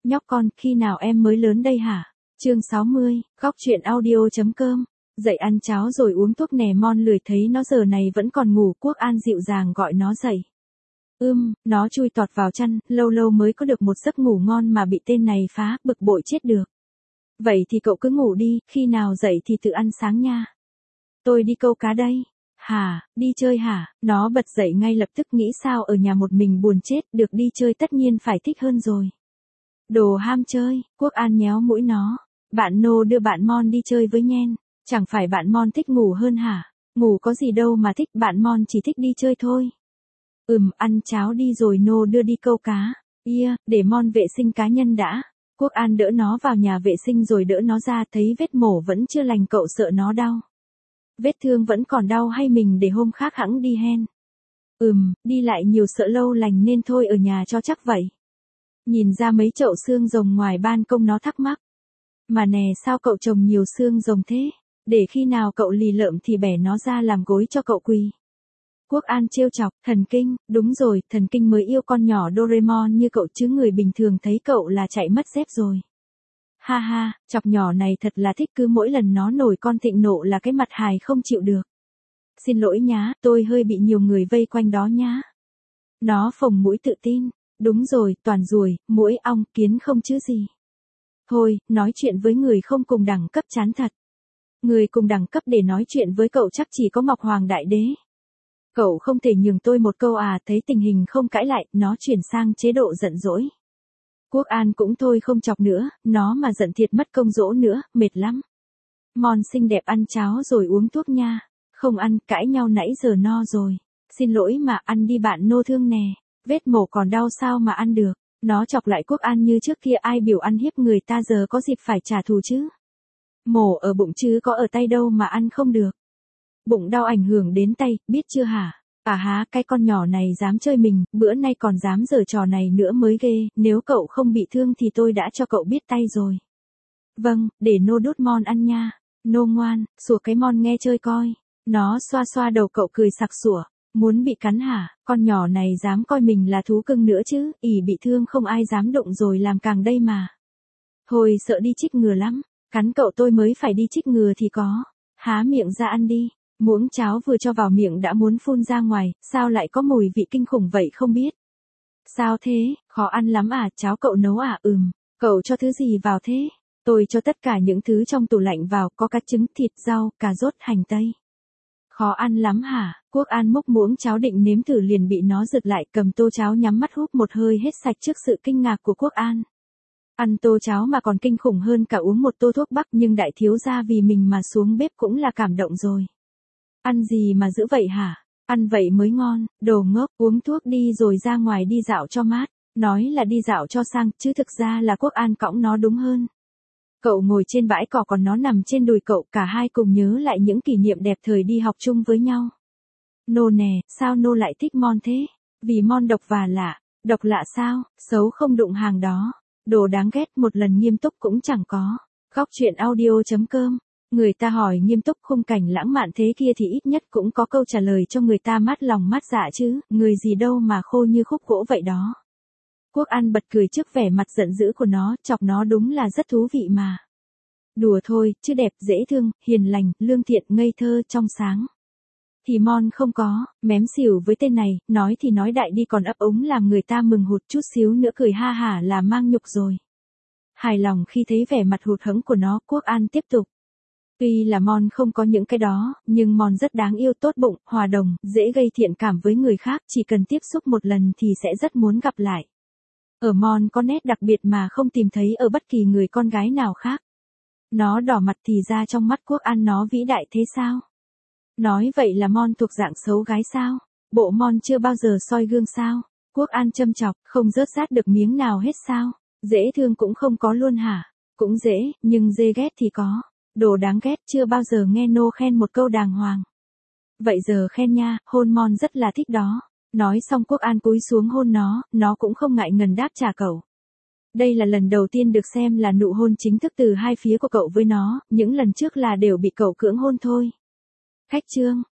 nhóc con, khi nào em mới lớn đây hả? Chương 60, góc truyện audio.com. Dậy ăn cháo rồi uống thuốc nè. Mon lười thấy nó giờ này vẫn còn ngủ, Quốc An dịu dàng gọi nó dậy. Nó chui tọt vào chăn, lâu lâu mới có được một giấc ngủ ngon mà bị tên này phá, bực bội chết được. Vậy thì cậu cứ ngủ đi, khi nào dậy thì tự ăn sáng nha. Tôi đi câu cá đây. Hả, đi chơi hả? Nó bật dậy ngay lập tức, nghĩ sao ở nhà một mình buồn chết, được đi chơi tất nhiên phải thích hơn rồi. Đồ ham chơi. Quốc An nhéo mũi nó. Bạn Nô đưa bạn Mon đi chơi với nhen. Chẳng phải bạn Mon thích ngủ hơn hả? Ngủ có gì đâu mà thích, bạn Mon chỉ thích đi chơi thôi. Ăn cháo đi rồi Nô đưa đi câu cá. Để Mon vệ sinh cá nhân đã. Quốc An đỡ nó vào nhà vệ sinh rồi đỡ nó ra, thấy vết mổ vẫn chưa lành, cậu sợ nó đau. Vết thương vẫn còn đau hay mình để hôm khác hẵng đi hen? Đi lại nhiều sợ lâu lành nên thôi ở nhà cho chắc vậy. Nhìn ra mấy chậu xương rồng ngoài ban công, nó thắc mắc. Mà nè, sao cậu trồng nhiều xương rồng thế? Để khi nào cậu lì lợm thì bẻ nó ra làm gối cho cậu quỳ. Quốc An trêu chọc, thần kinh, đúng rồi, thần kinh mới yêu con nhỏ Doraemon như cậu chứ người bình thường thấy cậu là chạy mất dép rồi. Ha ha, chọc nhỏ này thật là thích, cứ mỗi lần nó nổi con thịnh nộ là cái mặt hài không chịu được. Xin lỗi nhá, tôi hơi bị nhiều người vây quanh đó nhá. Nó phồng mũi tự tin. Đúng rồi, toàn ruồi, muỗi, ong, kiến không chứ gì. Thôi, nói chuyện với người không cùng đẳng cấp chán thật. Người cùng đẳng cấp để nói chuyện với cậu chắc chỉ có Ngọc Hoàng Đại Đế. Cậu không thể nhường tôi một câu à? Thấy tình hình không cãi lại, nó chuyển sang chế độ giận dỗi. Quốc An cũng thôi không chọc nữa, nó mà giận thiệt mất công dỗ nữa, mệt lắm. Mon xinh đẹp ăn cháo rồi uống thuốc nha. Không ăn, cãi nhau nãy giờ no rồi. Xin lỗi mà, ăn đi bạn Nô thương nè. Vết mổ còn đau sao mà ăn được. Nó chọc lại Quốc An như trước kia, ai biểu ăn hiếp người ta giờ có dịp phải trả thù chứ. Mổ ở bụng chứ có ở tay đâu mà ăn không được. Bụng đau ảnh hưởng đến tay, biết chưa hả? Cái con nhỏ này dám chơi mình, bữa nay còn dám giở trò này nữa mới ghê, nếu cậu không bị thương thì tôi đã cho cậu biết tay rồi. Vâng, để Nô đút Mon ăn nha. Nô ngoan, sủa cái Mon nghe chơi coi. Nó xoa xoa đầu cậu cười sặc sủa. Muốn bị cắn hả? Con nhỏ này dám coi mình là thú cưng nữa chứ, bị thương không ai dám đụng rồi làm càng đây mà. Hồi sợ đi chích ngừa lắm, cắn cậu tôi mới phải đi chích ngừa thì có. Há miệng ra ăn đi. Muỗng cháo vừa cho vào miệng đã muốn phun ra ngoài, sao lại có mùi vị kinh khủng vậy không biết. Sao thế, khó ăn lắm à? Cháo cậu nấu à? Cậu cho thứ gì vào thế? Tôi cho tất cả những thứ trong tủ lạnh vào, có cá trứng, thịt, rau, cà rốt, hành tây. Khó ăn lắm hả? Quốc An múc muỗng cháo định nếm thử liền bị nó giật lại, cầm tô cháo nhắm mắt húp một hơi hết sạch trước sự kinh ngạc của Quốc An. Ăn tô cháo mà còn kinh khủng hơn cả uống một tô thuốc bắc, nhưng đại thiếu gia vì mình mà xuống bếp cũng là cảm động rồi. Ăn gì mà dữ vậy hả? Ăn vậy mới ngon, đồ ngốc, uống thuốc đi rồi ra ngoài đi dạo cho mát. Nói là đi dạo cho sang, chứ thực ra là Quốc An cõng nó đúng hơn. Cậu ngồi trên bãi cỏ còn nó nằm trên đùi cậu, cả hai cùng nhớ lại những kỷ niệm đẹp thời đi học chung với nhau. Nô nè, sao Nô lại thích Mon thế? Vì Mon độc và lạ. Độc lạ sao? Xấu không đụng hàng đó. Đồ đáng ghét, một lần nghiêm túc cũng chẳng có. Góc truyện audio.com. Người ta hỏi nghiêm túc khung cảnh lãng mạn thế kia thì ít nhất cũng có câu trả lời cho người ta mát lòng mát dạ chứ, người gì đâu mà khô như khúc gỗ vậy đó. Quốc An bật cười trước vẻ mặt giận dữ của nó, chọc nó đúng là rất thú vị mà. Đùa thôi, chứ đẹp, dễ thương, hiền lành, lương thiện, ngây thơ, trong sáng. Thì Mon không có, mém xỉu với tên này, nói thì nói đại đi còn ấp úng làm người ta mừng hụt, chút xíu nữa cười ha hả là mang nhục rồi. Hài lòng khi thấy vẻ mặt hụt hẫng của nó, Quốc An tiếp tục. Tuy là Mon không có những cái đó, nhưng Mon rất đáng yêu, tốt bụng, hòa đồng, dễ gây thiện cảm với người khác, chỉ cần tiếp xúc một lần thì sẽ rất muốn gặp lại. Ở Mon có nét đặc biệt mà không tìm thấy ở bất kỳ người con gái nào khác. Nó đỏ mặt thì ra trong mắt Quốc An nó vĩ đại thế sao? Nói vậy là Mon thuộc dạng xấu gái sao? Bộ Mon chưa bao giờ soi gương sao? Quốc An châm chọc, không rớt rát được miếng nào hết sao? Dễ thương cũng không có luôn hả? Cũng dễ, nhưng dê ghét thì có. Đồ đáng ghét, chưa bao giờ nghe Nô khen một câu đàng hoàng. Vậy giờ khen nha, hôn Mon rất là thích đó. Nói xong Quốc An cúi xuống hôn nó cũng không ngại ngần đáp trả cậu. Đây là lần đầu tiên được xem là nụ hôn chính thức từ hai phía của cậu với nó, những lần trước là đều bị cậu cưỡng hôn thôi. Khách trương,